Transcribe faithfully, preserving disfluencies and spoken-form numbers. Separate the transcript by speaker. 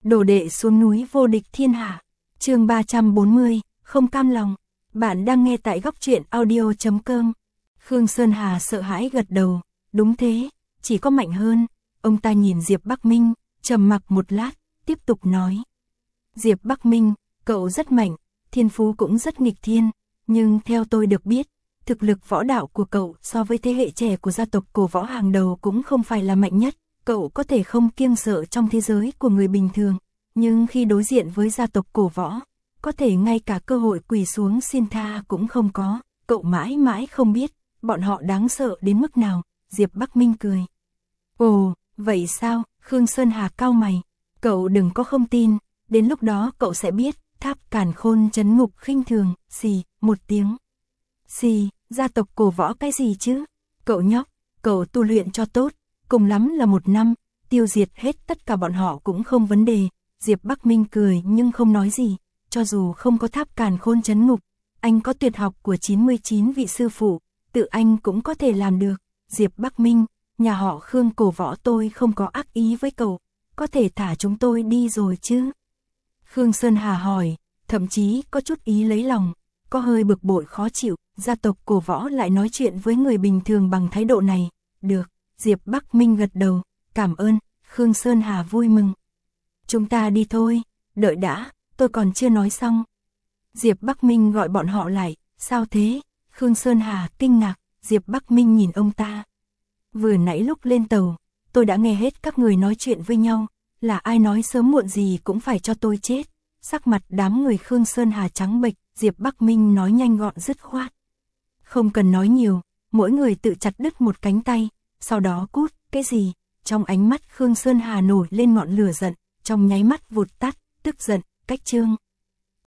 Speaker 1: Đồ đệ xuống núi vô địch thiên hạ. Chương ba trăm bốn mươi, không cam lòng. Bạn đang nghe tại góc truyện audio chấm com. Khương Sơn Hà sợ hãi gật đầu, đúng thế, chỉ có mạnh hơn. Ông ta nhìn Diệp Bắc Minh, trầm mặc một lát, tiếp tục nói. Diệp Bắc Minh, cậu rất mạnh, thiên phú cũng rất nghịch thiên, nhưng theo tôi được biết, thực lực võ đạo của cậu so với thế hệ trẻ của gia tộc cổ võ hàng đầu cũng không phải là mạnh nhất. Cậu có thể không kiêng sợ trong thế giới của người bình thường, nhưng khi đối diện với gia tộc cổ võ, có thể ngay cả cơ hội quỳ xuống xin tha cũng không có. Cậu mãi mãi không biết, bọn họ đáng sợ đến mức nào. Diệp Bắc Minh cười. Ồ, vậy sao? Khương Sơn Hà cau mày. Cậu đừng có không tin, đến lúc đó cậu sẽ biết. Tháp Càn Khôn trấn ngục khinh thường. Xì, một tiếng. Xì, gia tộc cổ võ cái gì chứ? Cậu nhóc, cậu tu luyện cho tốt, cùng lắm là một năm, tiêu diệt hết tất cả bọn họ cũng không vấn đề. Diệp Bắc Minh cười nhưng không nói gì. Cho dù không có Tháp Càn Khôn trấn ngục, anh có tuyệt học của chín mươi chín vị sư phụ, tự anh cũng có thể làm được. Diệp Bắc Minh, nhà họ Khương cổ võ tôi không có ác ý với cậu, có thể thả chúng tôi đi rồi chứ? Khương Sơn Hà hỏi, thậm chí có chút ý lấy lòng, có hơi bực bội khó chịu. Gia tộc cổ võ lại nói chuyện với người bình thường bằng thái độ này. Được, Diệp Bắc Minh gật đầu, cảm ơn. Khương Sơn Hà vui mừng. Chúng ta đi thôi, đợi đã, tôi còn chưa nói xong. Diệp Bắc Minh gọi bọn họ lại, sao thế? Khương Sơn Hà kinh ngạc. Diệp Bắc Minh nhìn ông ta. Vừa nãy lúc lên tàu, tôi đã nghe hết các người nói chuyện với nhau, là ai nói sớm muộn gì cũng phải cho tôi chết. Sắc mặt đám người Khương Sơn Hà trắng bệch. Diệp Bắc Minh nói nhanh gọn dứt khoát. Không cần nói nhiều, mỗi người tự chặt đứt một cánh tay, sau đó cút. Cái gì? Trong ánh mắt Khương Sơn Hà nổi lên ngọn lửa giận, trong nháy mắt vụt tắt. Tức giận, cách chương.